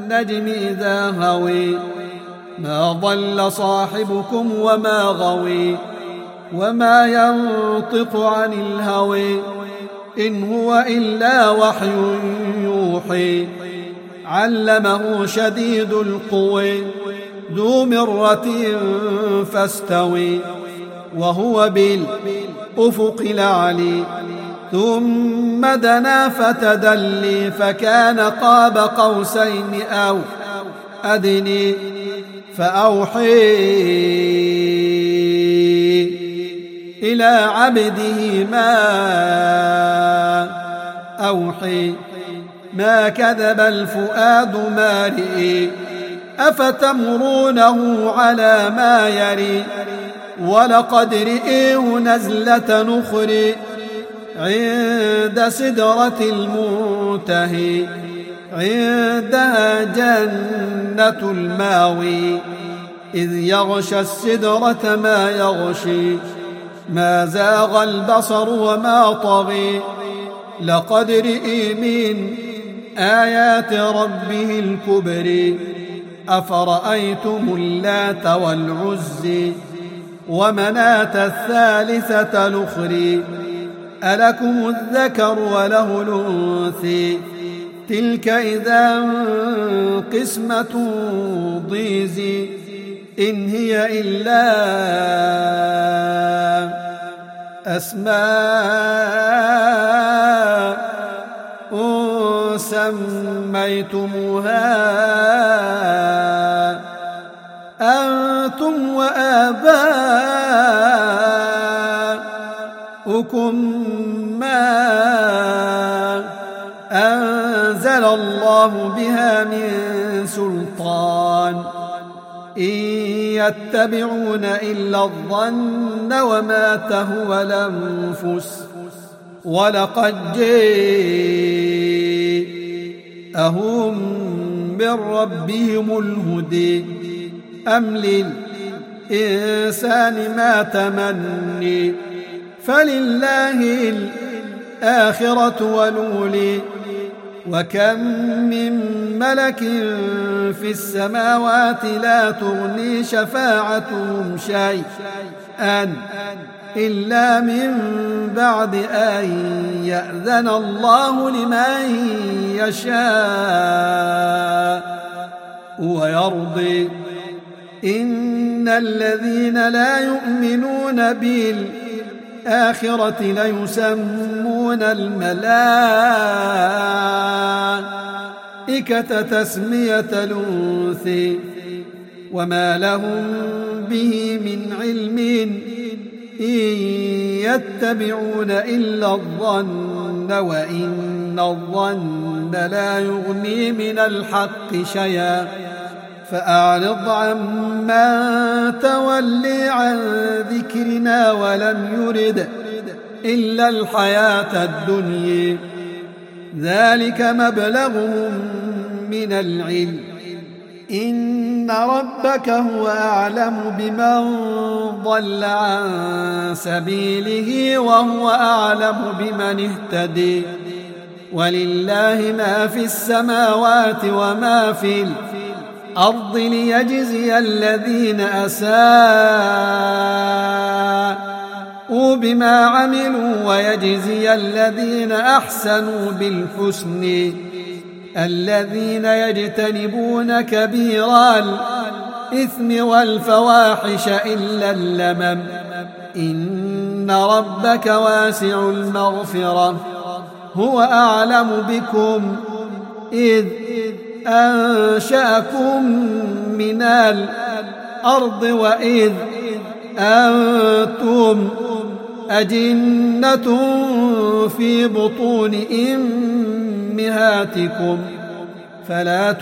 والنجم إذا هوي ما ضل صاحبكم وما غوي وما ينطق عن الهوى إن هو إلا وحي يوحي علمه شديد القوى ذو مرة فاستوي وهو بالأفق الأعلى ثم دنا فتدلي فكان قاب قوسين أو أدني فأوحي إلى عبده ما أوحي ما كذب الفؤاد ما رئي أفتمرونه على ما يري ولقد رئيه نزلة نخري عند سدرة المنتهي عندها جنة الماوي إذ يغشى السدرة ما يغشي ما زاغ البصر وما طغي لقد رئي من آيات ربه الكبر أفرأيتم اللات والعزي ومناة الثالثة الأخرى ألكم الذكر وله الأنثى تلك إذا قسمة ضيزى إن هي إلا أسماء سميتموها أنتم وآباؤكم ما أنزل الله بها من سلطان إن يتبعون إلا الظن وما تهوى الأنفس ولقد جاءهم من ربهم الهدى أم للإنسان ما تمني فلله الآخرة والأولى وكم من ملك في السماوات لا تغني شفاعتهم شيئا إلا من بعد أن يأذن الله لمن يشاء ويرضي إن الذين لا يؤمنون بالآخرة ليسمون الملائكة تسمية الأنثى وما لهم به من علم إن يتبعون إلا الظن وإن الظن لا يغني من الحق شيئا فأعرض عمن تولي عن ذكرنا ولم يرد إلا الحياة الدنيا ذلك مبلغهم من العلم إن ربك هو أعلم بمن ضل عن سبيله وهو أعلم بمن اهتدي ولله ما في السماوات وما في الأرض ليجزي الذين أساءوا بما عملوا ويجزي الذين أحسنوا بالحسن الذين يجتنبون كبير الإثم والفواحش إلا اللمم إن ربك واسع المغفرة هو أعلم بكم إذ أنشأكم من الأرض وإذ أنتم أجنة في بطون أمهاتكم فلا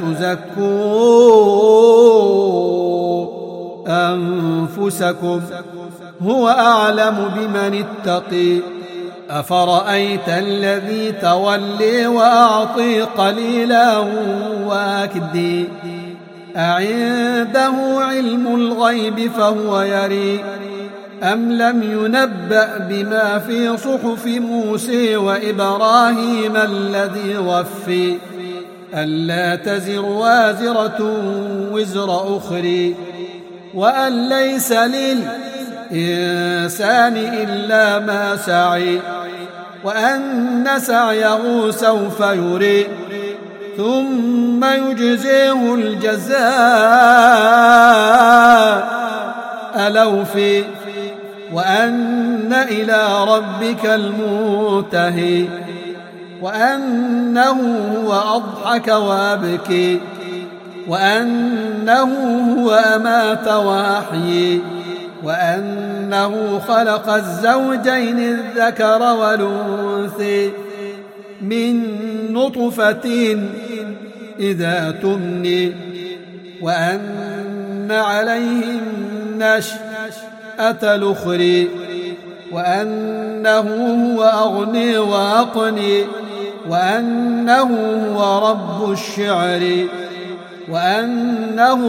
تزكوا أنفسكم هو أعلم بمن اتقي أفرأيت الذي تولي وأعطي قليلا وأكدي أعنده علم الغيب فهو يري أم لم ينبأ بما في صحف موسى وإبراهيم الذي وفي ألا تزر وازرة وزر أخرى وأن ليس للإنسان إلا ما سعي وأن سعيه سوف يري ثم يجزيه الجزاء الأوفى وأن إلى ربك المنتهى وأنه هو أضحك وأبكي وأنه هو أمات وأحيي وأنه خلق الزوجين الذكر والأنثى من نطفة إذا تمني وأن عليه النشأة الأخرى وأنه هو أغني وأقني وأنه هو رب الشعر وأنه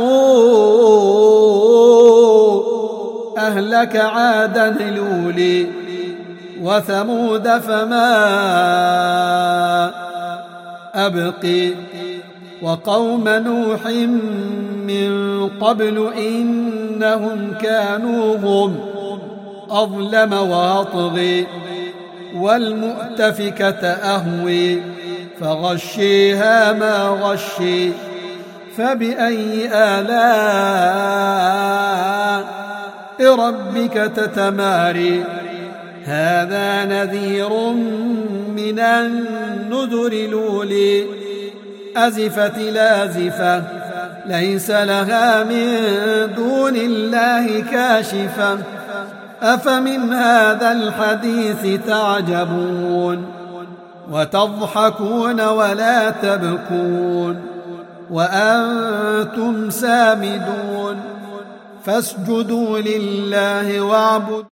أهلك عادا الأولي وثمود فما أبقي وقوم نوح من قبل إنهم كانوا هم أظلم وأطغي والمؤتفكة أهوي فغشيها ما غشي فبأي آلاء ربك تتماري هذا نذير من النذر الأولي أزفت لازفة ليس لها من دون الله كاشفة أفمن هذا الحديث تعجبون وتضحكون ولا تبكون وأنتم سامدون فاسجدوا لله واعبدوا